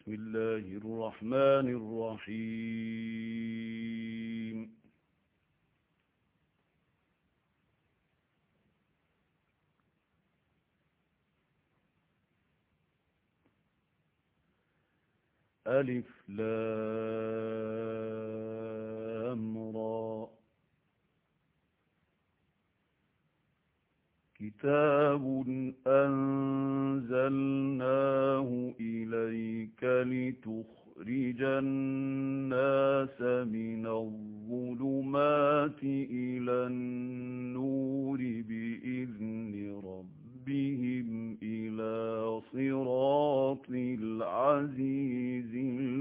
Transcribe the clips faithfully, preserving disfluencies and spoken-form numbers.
بسم الله الرحمن الرحيم ألف لام را كتاب أنزلناه إليك لتخرج الناس من الظلمات إلى النور بإذن ربهم إلى صراط العزيز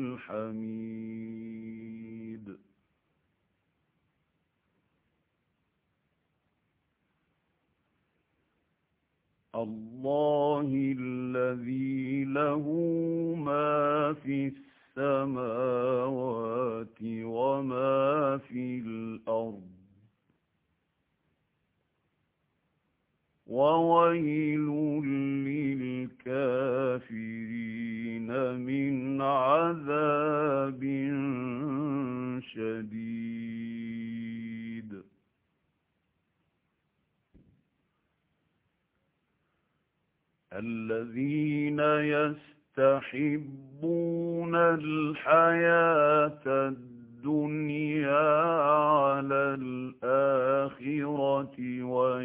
الحميد الله الذي له ما في السماوات وما في الأرض وويل للكافرين من عذاب شديد الذين يستحبون الحياة الدنيا على الآخرة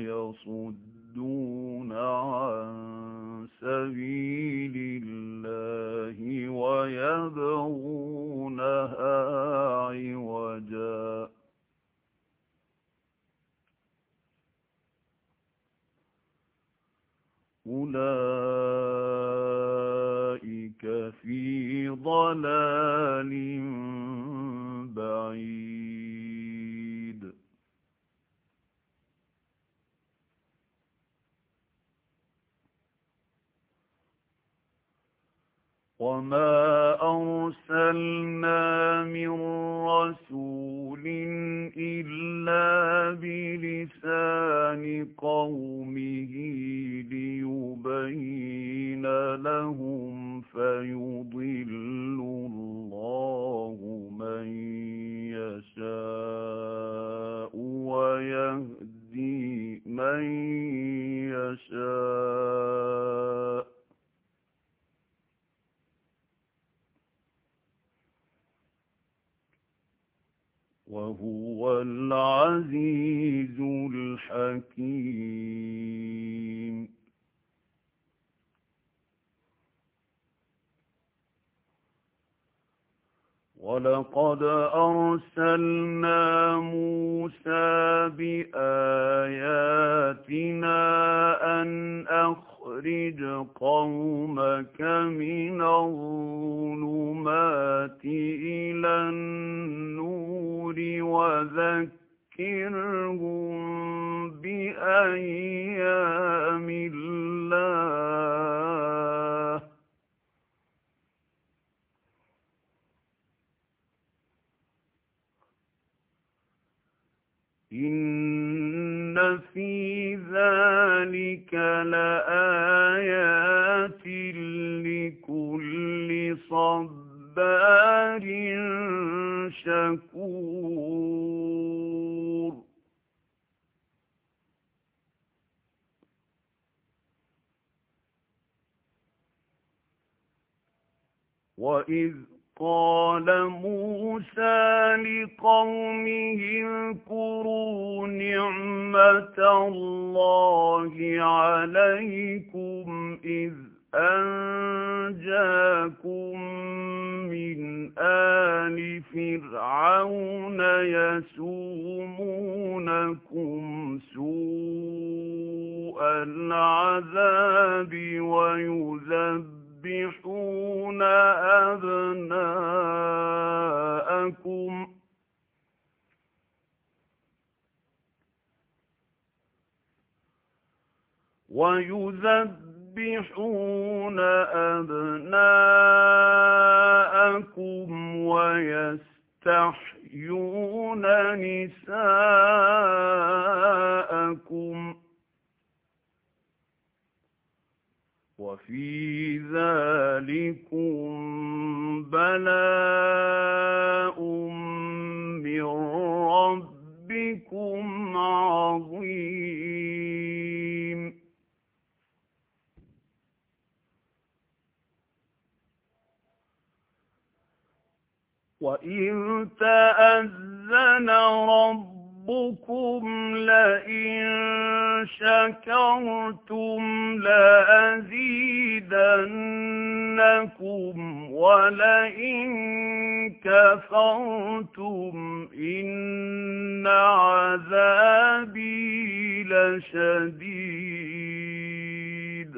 ويصدون عن سبيل الله ويبغونها عوجا أولئك في ضلال بعيد وما أرسلنا من رسول إلا بلسان قومه ليبين لهم فيضل الله من يشاء ويهدي من يشاء وهو العزيز الحكيم ولقد أرسلنا موسى بآياتنا أن أخرج قومك من الظلمات إلى النور وذكرهم بأيام الله إن في ذلك لآيات لكل صبار شكور وإذ قال موسى لقومه اذكروا نعمة الله عليكم إذ أنجاكم من آل فرعون يسومونكم سوء العذاب ويذبحون يذبحون أبناءكم ويذبحون أبناءكم ويستحيون نساءكم وفي ذَلِكُمْ بَلَاءٌ مِّن رَّبِّكُمْ عَظِيمٌ وَإِذْ تَأَذَّنَ رَبُّكُمْ لَئِن شَكَرْتُمْ لَأَزِيدَنَّكُمْ وَلَئِن كَفَرْتُمْ إِنَّ عَذَابِي لَشَدِيدٌ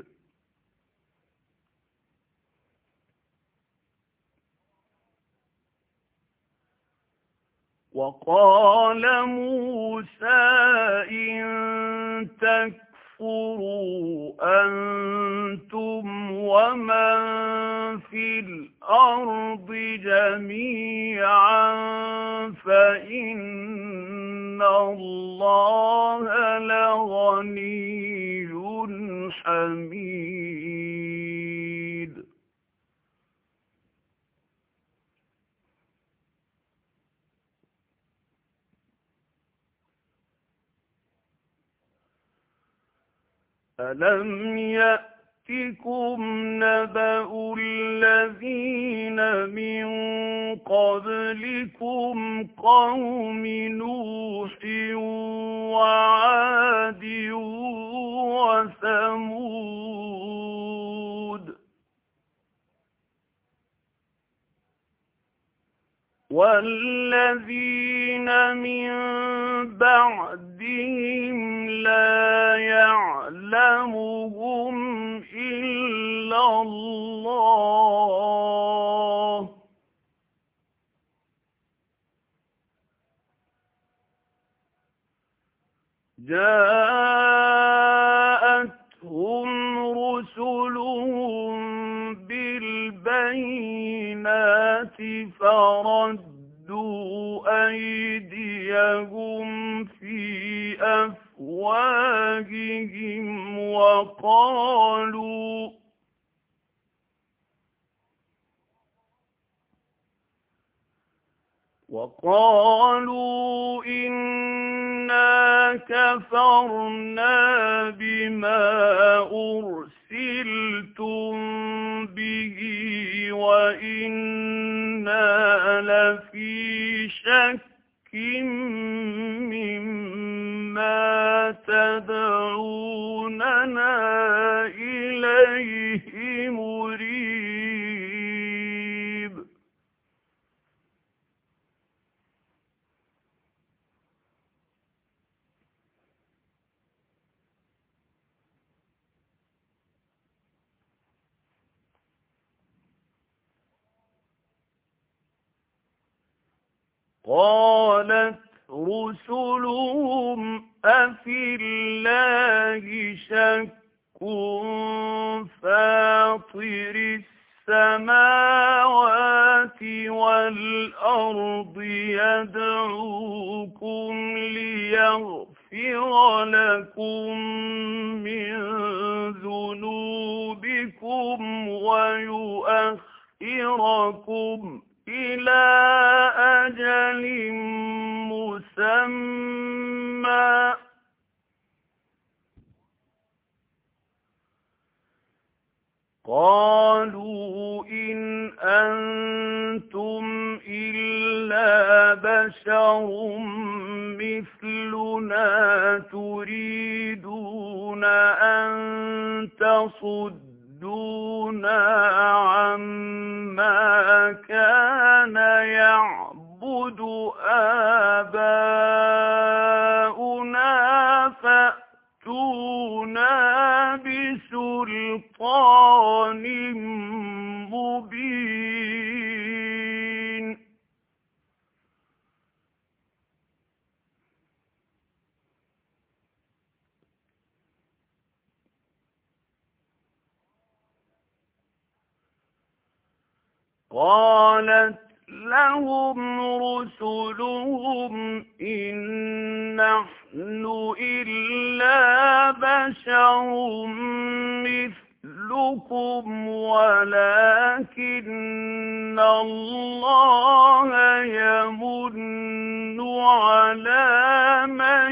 وَقَالَ مُوسَىٰ إِن تَكْفُرُوا أَنتُمْ وَمَن فِي الْأَرْضِ جَمِيعًا فَإِنَّ اللَّهَ لَغَنِيٌّ حَمِيدٌ أَلَمْ يَأْتِكُمْ نَبَأُ الَّذِينَ مِن قَبْلِكُمْ قَوْمِ نُوحٍ وَعَادٍ وَثَمُودَ وَالَّذِينَ مِن بَعْدِهِمْ لَا يَعْلَمُهُمْ إِلَّا اللَّهُ جَاءَتْهُمْ رُسُلُهُم بِالْبَيِّنَاتِ فَرَدُّوا أَيْدِيَهُمْ فِي أَفْوَاهِهِمْ وَقَالُوا وَقَالُوا إِنَّا كَفَرْنَا بِمَا أُرْسِلْتُم بِهِ وَإِنَّا لَفِي شَكٍّ مِّمَّا تَدْعُونَنَا إِلَيْهِ مُرِيبٍ قَالَتْ رُسُلُهُمْ أَفِي اللَّهِ شَكٌّ فَاطِرِ السَّمَاوَاتِ وَالْأَرْضِ يَدْعُوكُمْ لِيَغْفِرَ لَكُم مِّن ذُنُوبِكُمْ وَيُؤَخِّرَكُمْ إِلَى أَجَلٍ مُّسَمًّى قَالُوا إِنْ أَنتُمْ إِلَّا بَشَرٌ مِّثْلُنَا تُرِيدُونَ أَن تَصُدُّونَا عَمَّا كَانَ يَعْبُدُ آبَاؤُنَا فَأْتُونَا بِسُلْطَانٍ مُّبِينٍ قَالَتْ لَهُمْ رُسُلُهُمْ إِن نَّحْنُ إِلَّا بَشَرٌ مِّثْلُكُمْ يَعِدُكُمْ وَلَكِنَّ اللَّهَ يَمُنُّ عَلَىٰ مَن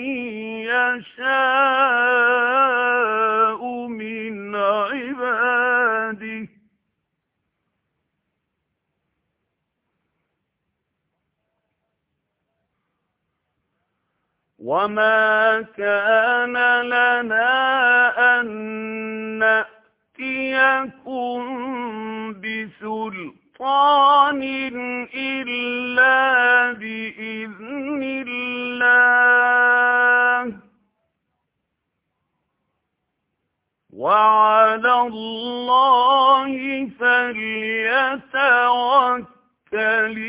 يَشَاءُ مِنْ عِبَادِهِ وَمَا كَانَ لَنَا أَن نَّأْتِيَكُم بِسُلْطَانٍ إِلَّا بِإِذْنِ اللَّهِ وَعَلَى اللَّهِ فَلْيَتَوَكَّلِ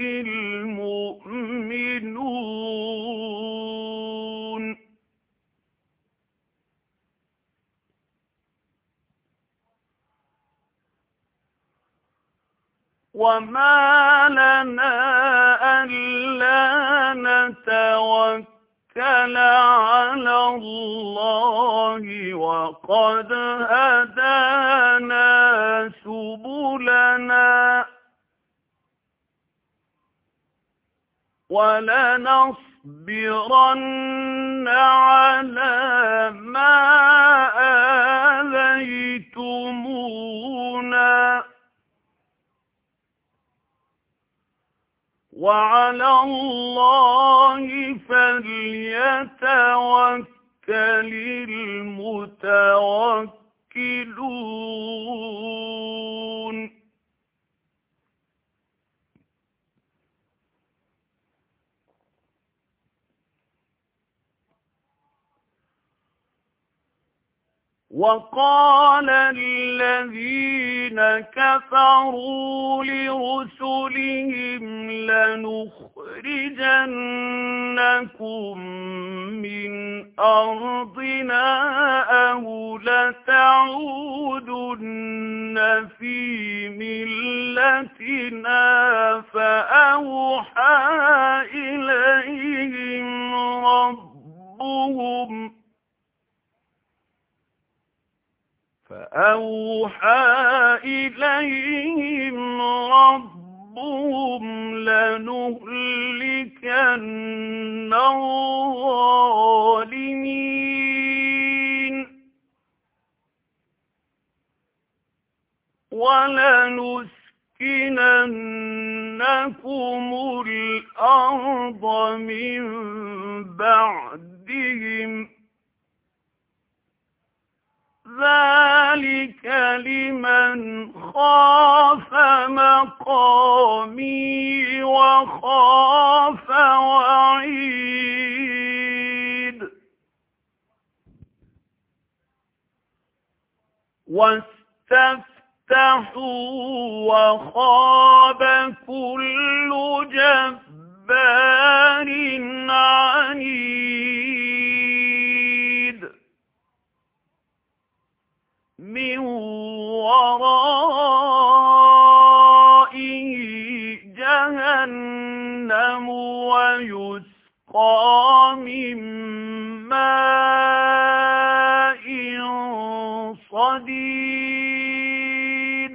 الْمُؤْمِنُونَ وَمَا لَنَا أَلَّا نَتَوَكَّلَ عَلَى اللَّهِ وَقَدْ هَدَانَا سُبُلَنَا وَلَنَصْبِرَنَّ عَلَىٰ مَا آذَيْتُمُونَا وَعَلَى اللَّهِ فَلْيَتَوَكَّلِ الْمُتَوَكِّلُونَ وَقَالَ الَّذِينَ كَفَرُوا لِرُسُلِهِمْ لَنُخْرِجَنَّكُم مِّنْ أَرْضِنَا أَوْ لَتَعُودُنَّ فِي مِلَّتِنَا فَأَوْحَىٰ إِلَيْهِمْ رَبُّهُمْ فَأَوْحَىٰ إِلَيْهِمْ رَبُّهُمْ لَنُهْلِكَنَّ الظَّالِمِينَ وَلَنُسْكِنَنَّكُمُ الْأَرْضَ مِن بَعْدِهِمْ ذَلِكَ لِمَنْ خَافَ مَقَامِي وَخَافَ وَعِيدِ وَاسْتَفْتَحُوا وَخَابَ كُلُّ جَبَّارٍ عَنِيدٍ مِّن وَرَائِهِ جَهَنَّمُ وَيُسْقَىٰ مِن مَّاءٍ صَدِيدٍ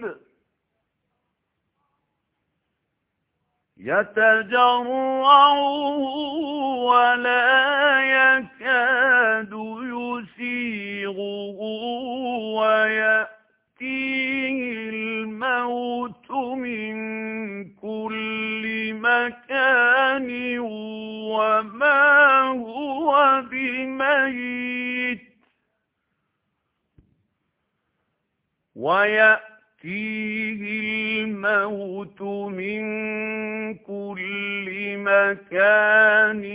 يَتَجَرَّعُهُ وَلَا يَكَادُ يُسِيغُهُ وَيَأْتِيهِ الْمَوْتُ مِن كُلِّ مَكَانٍ وَمَا هُوَ بِمَيِّتٍ وَيَأْتِيهِ الْمَوْتُ مِن كُلِّ مَكَانٍ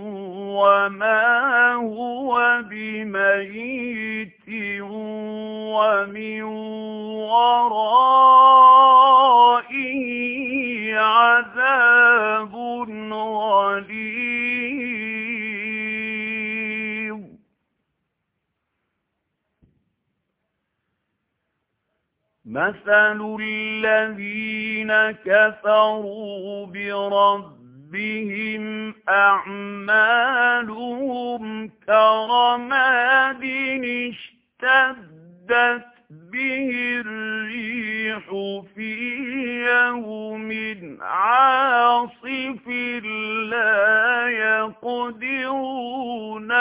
وَمَا هُوَ بِمَيِّتٍ وَمِن وَرَائِهِ عَذَابٌ غَلِيظٌ مَثَلُ الَّذِينَ كَفَرُوا بِرَبِّهِمْ أَعْمَالُهُمْ كَرَمَادٍ اشْتَدَّتْ به الريح في يوم عاصف لا يقدرون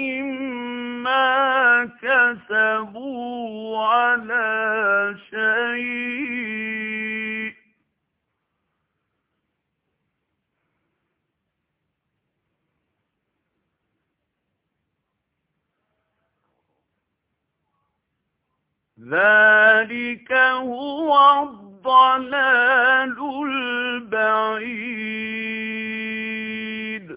مما كسبوا على شيء ذلك هو الضلال البعيد.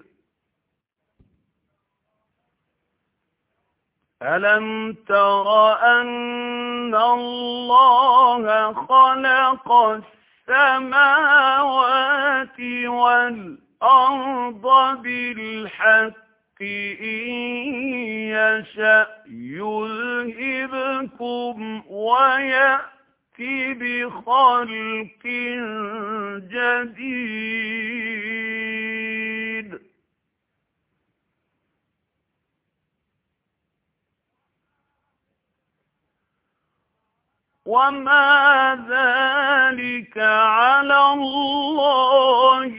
ألم تر أن الله خلق السماوات والأرض بالحق إن يشأ يذهبكم ويأتي بخلق جديد وما ذلك على الله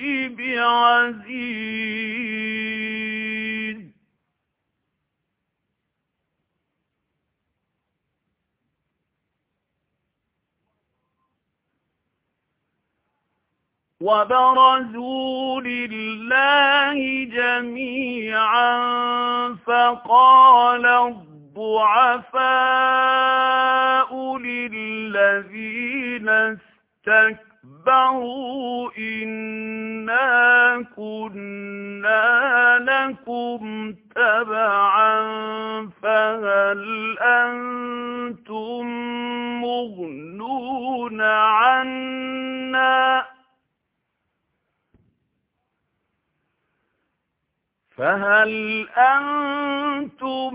بعزيز. وبرزوا لله جميعا فقال الضعفاء للذين استكبروا إنا كنا لكم تبعا فهل أنتم مغنون عنا فهل أنتم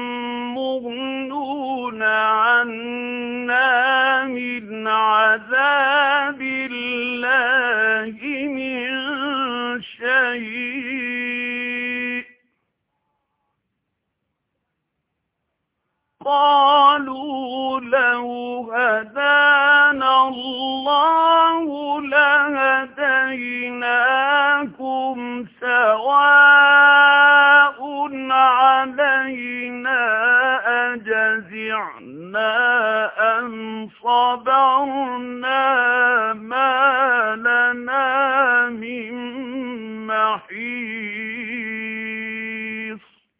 مغنون عنا من عذاب الله من شيء قالوا لو هدانا الله لهديناكم سواء علينا أجزعنا أم صبرنا ما لنا من محيص.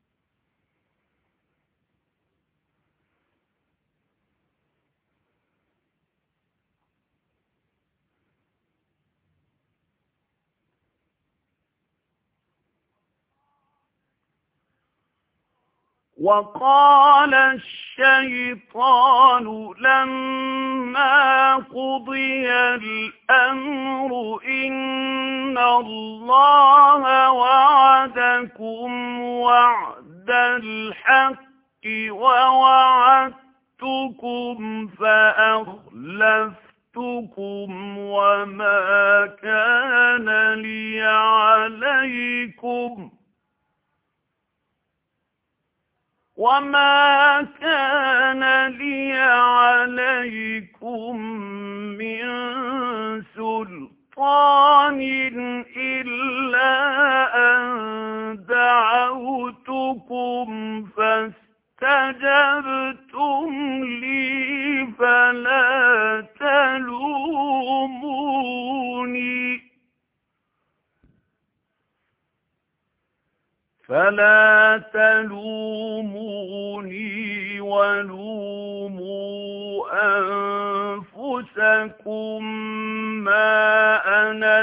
وقال الشيطان لما قضي الأمر إن الله وعدكم وعد الحق ووعدتكم فأخلفتكم وما كان لي عليكم وما كان لي عليكم من سلطان إلا أن دعوتكم فاستجبتم لي فلا تلوموني فلا تلوموني ولوموا أنفسكم ما أنا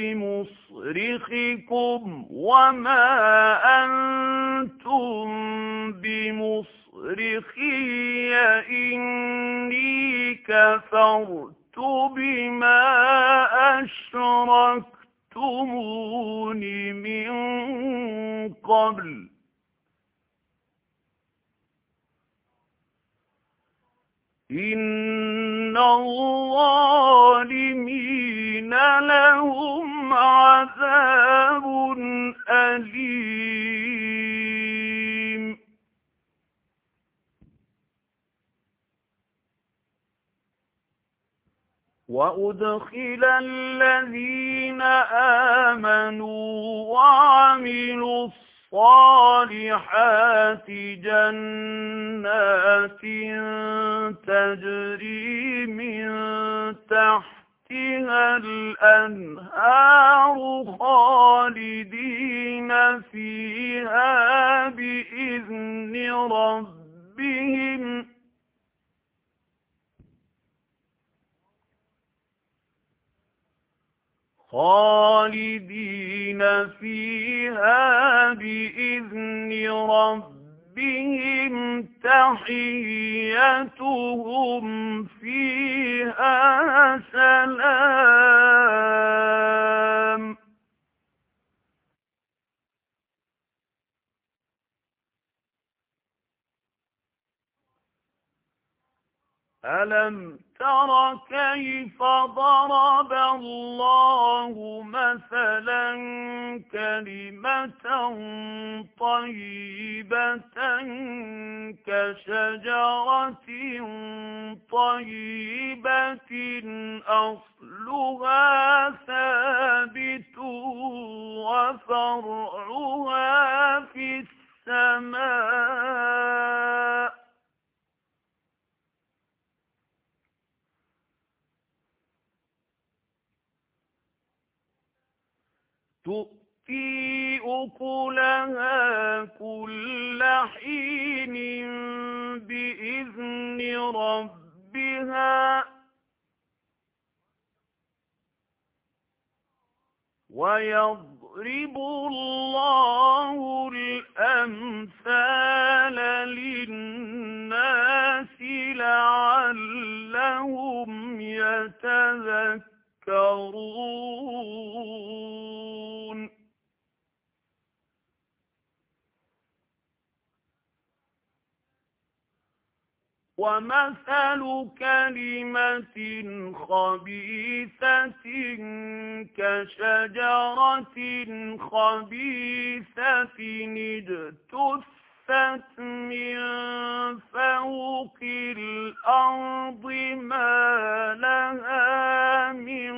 بمصرخكم وما أنتم بمصرخي إني كفرت بما أشركتمون من قبل إن الظالمين لهم عذاب أليم. وأدخل الذين آمنوا وعملوا الصالحات جنات تجري من تحتها الأنهار خالدين فيها بإذن ربهم خالدين فيها بإذن ربهم تحيتهم فيها سلام. ألم تر كيف ضرب الله مثلا كلمة طيبة كشجرة طيبة أصلها ثابت وفرعها في السماء تؤتي أكلها كل حين بإذن ربها ويضرب الله الأمثال للناس لعلهم يتذكرون. ومثل كلمة خبيثة كشجرة خبيثة اجتثت من فوق الأرض ما لها من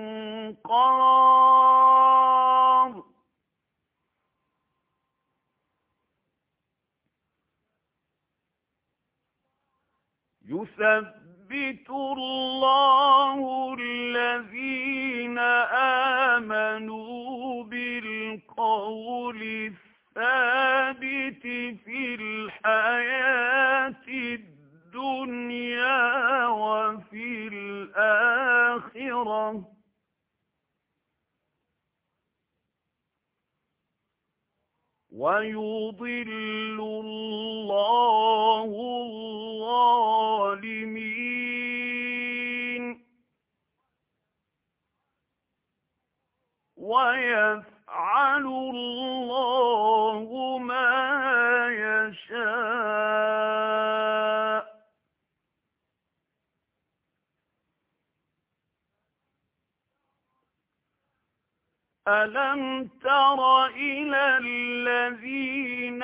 قرار. يثبت الله الذين آمنوا بالقول الثابت في الحياة الدنيا وفي الآخرة ويضل الله الظالمين ويفعل الله ما يشاء. ألم تر إلى الذين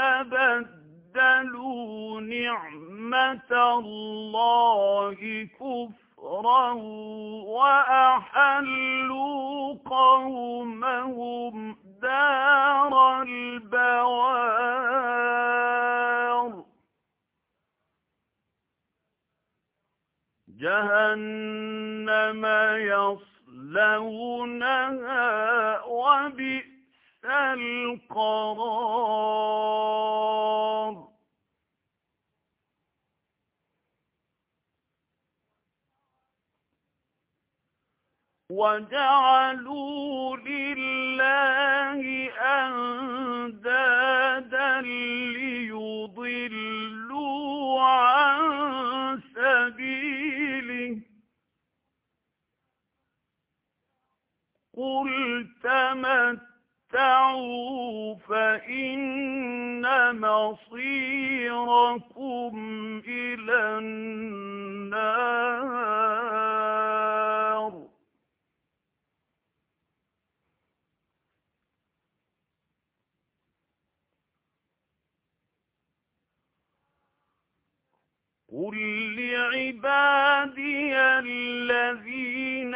بدلوا نعمة الله كفرا وأحلوا قومهم دار البوار جهنم يصلونها وبئس القرار. وجعلوا لله أندادا ليضلوا عن سبيله قل تمتعوا فإن مصيركم إلى النار. قل لعبادي الذين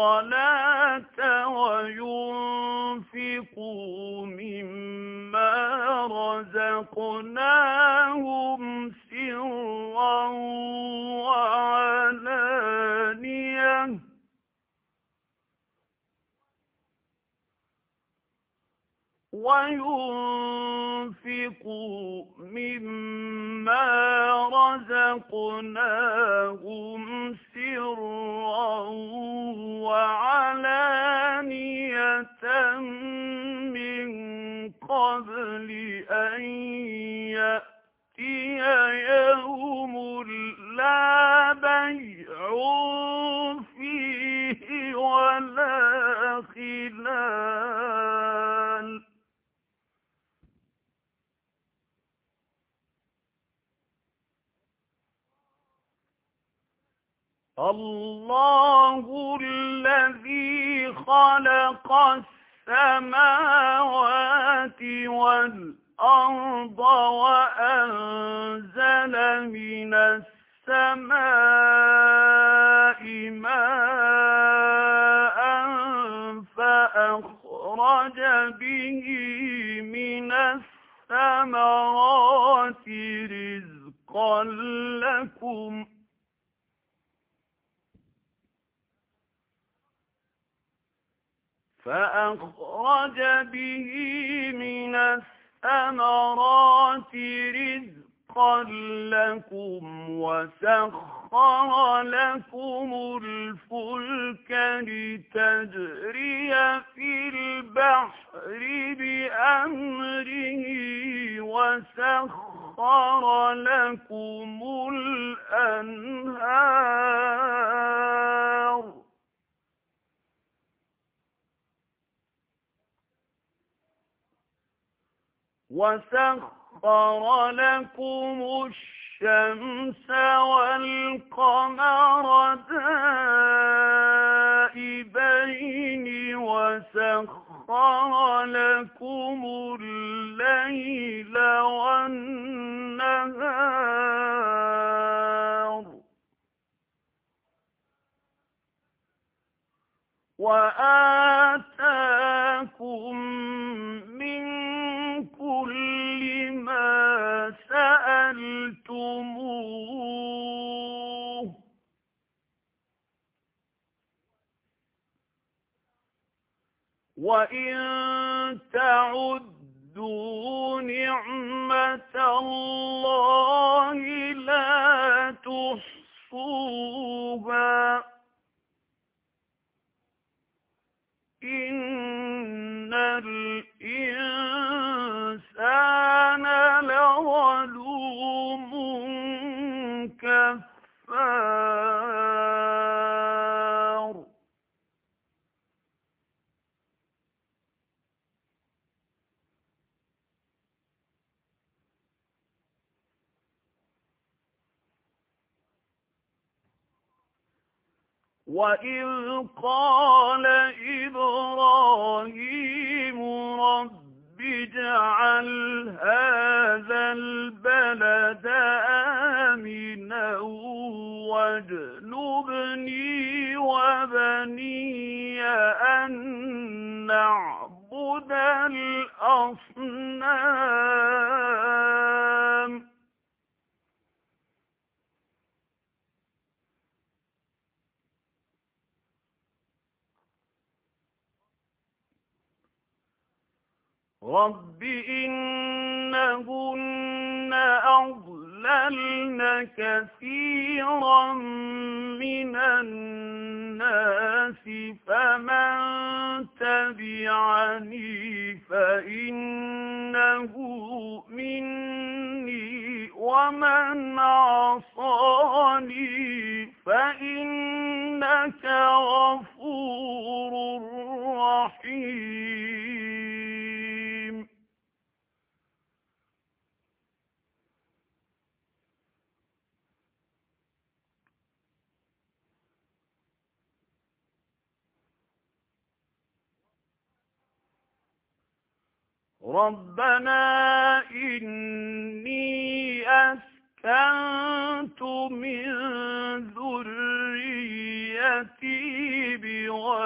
الصلاة وينفقوا مما رزقناهم سرا وعلانية وينفقوا مما رزقناهم سرا وعلانية من قبل أن يأتي يوم لا بيع فيه ولا خلال. الله الذي خلق السماوات والأرض وأنزل من السماء ماء فأخرج به من الثمرات رزقا لكم فأخرج به من الثمرات رزقا لكم وسخر لكم الفلك لتجري في البحر بأمره وسخر لكم الأنهار وسخر لكم الشمس والقمر دائبين وسخر لكم الليل والنهار وآتاكم من كل ما سألتموه وإن تعدوا نعمة الله لا تحصوها إن الإنسان لظلوم كفار. وَإِذْ قَالَ إِبْرَاهِيمُ رَبِّ اجْعَلْ هَٰذَا الْبَلَدَ آمِنًا وَاجْنُبْنِي وَبَنِيَّ أَن نَّعْبُدَ الْأَصْنَامَ. رَبِّ إِنَّهُنَّ أَضْلَلْنَ كَثِيرًا مِنَ النَّاسِ فَمَن تَبِعَنِي فَإِنَّهُ مِنِّي وَمَنْ عَصَانِي فَإِنَّكَ غَفُورٌ رَّحِيمٌ. رَبَّنَا إِنِّي أَسْكَنتُ مِن ذُرِّيَّتِي بِغَيْرِ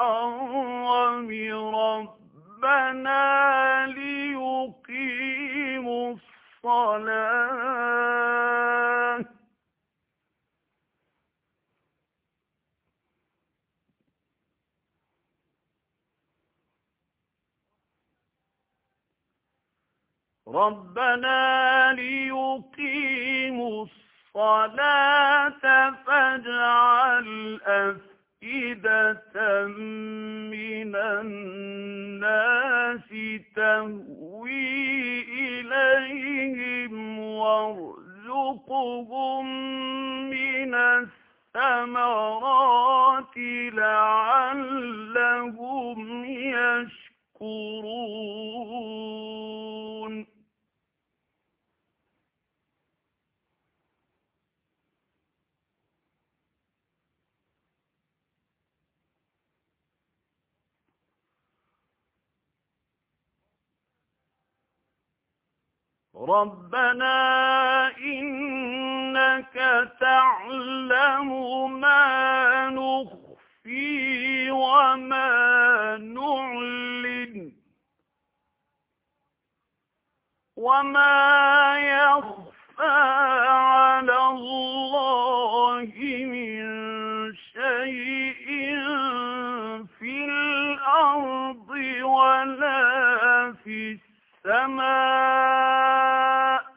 الحرم ربنا ليقيموا الصلاة ربنا ليقيموا الصلاة فاجعل أفئدة من الناس تهوي إليهم وارزقهم من الثمرات لعلهم يشكرون ربنا إنك تعلم ما نخفي وما نعلن وما يخفى على الله من شيء في الأرض ولا في السماء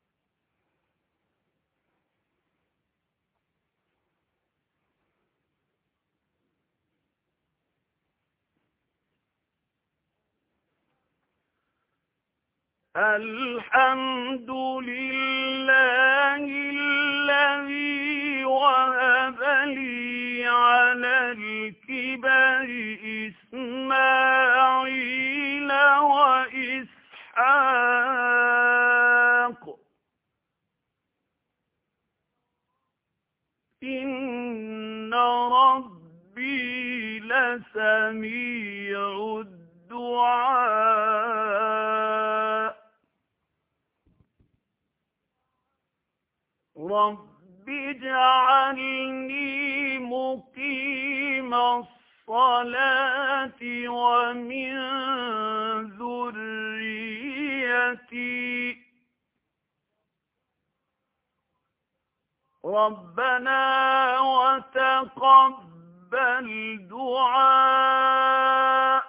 الحمد لله الذي وهب لي على الكبر إسماعيل وإسحاق إن ربي لسميع الدعاء رب اجعلني مقيم الصلاة ومن ذريتي ربنا وتقبل دعاء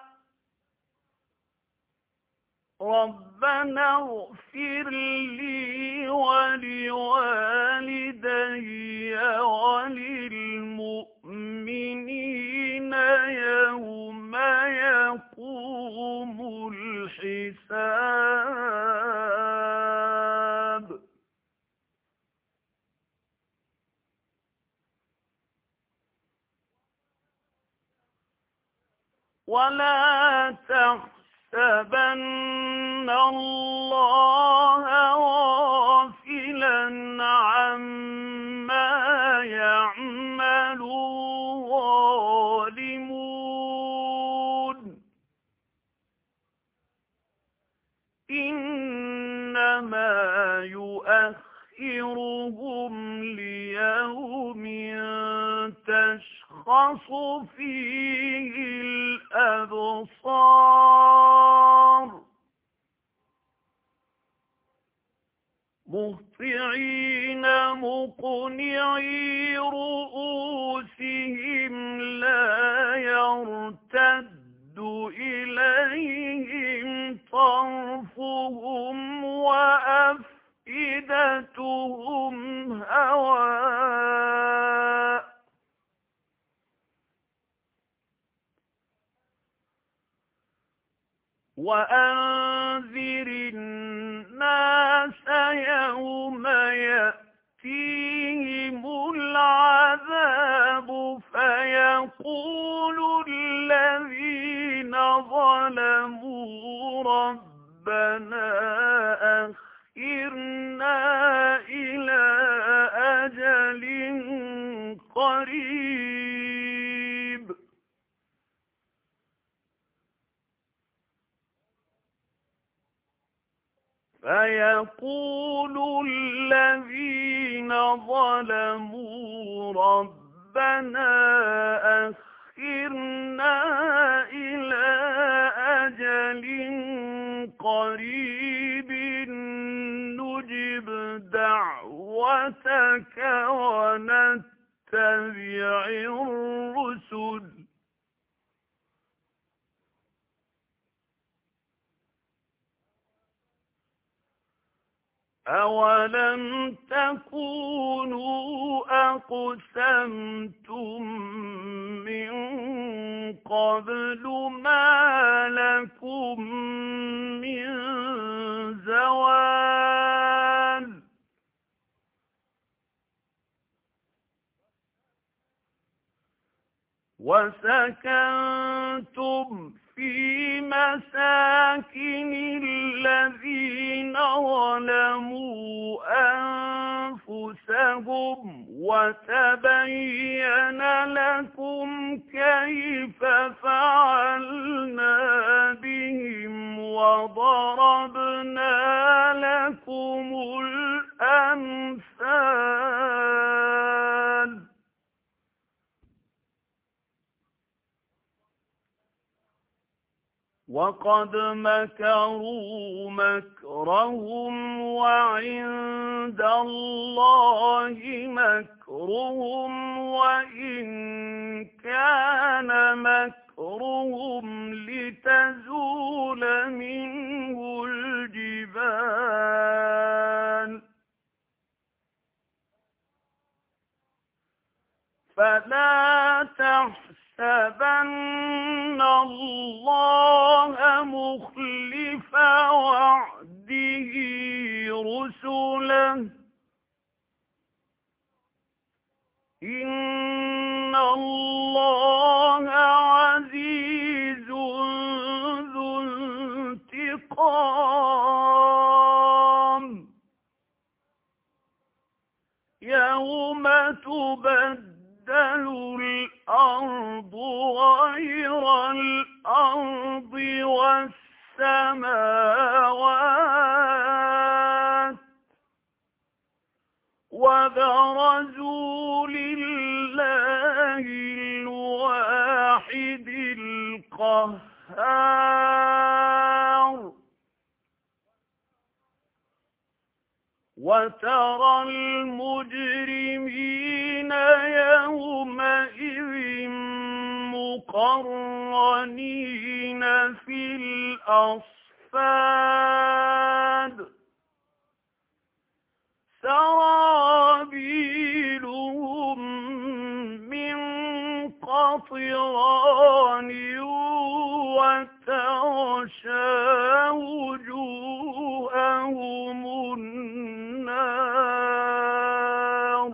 ربنا اغفر لي ولوالدي وللمؤمنين يوم يقوم الحساب ولا تحسبن الله غافلا عما يعمل الظالمون إنما يؤخرهم ليوم تشخص فيه الأبصار مهطعين مقنعي رؤوسهم لا يرتد إليهم طرفهم وأفئدتهم هواء وأنذر الناس يوم يأتيهم العذاب فيقول الذين ظلموا ربنا أخرنا إلى أجل قريب فيقول الذين ظلموا ربنا أخرنا أخرنا إلى أجل قريب نجب دعوتك ونتبع الرسل أولم تكونوا أقسمتم من قبل ما لكم من زوال وسكنتم في مساكن الذين ظلموا أنفسهم وتبين لكم كيف فعلنا بهم وضربنا لكم الأمثال وقد مكروا مكرهم وعند الله مكرهم وإن كان مكرهم لتزول منه الجبال فلا تحسبن الله مخلف وعده رسله إن الله عزيز ذو انتقام يوم تبدل الأرض غير الأرض والسماوات وبرزوا لله الواحد القهار وترى المجرمين يومئذ مقرنين في الأصفاد سرابيلهم من قطران وتغشى وجوههم النار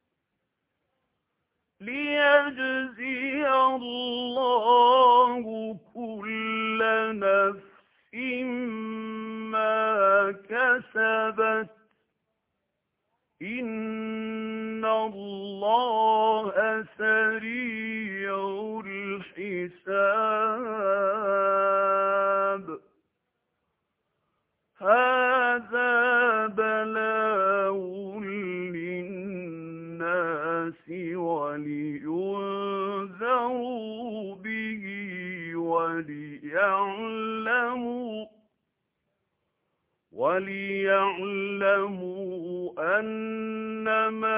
ليجزي الله كل نفس ما كسبت إن الله سريع الحساب هذا بلاغ للناس ولينذروا به وليعلموا وليعلموا أنما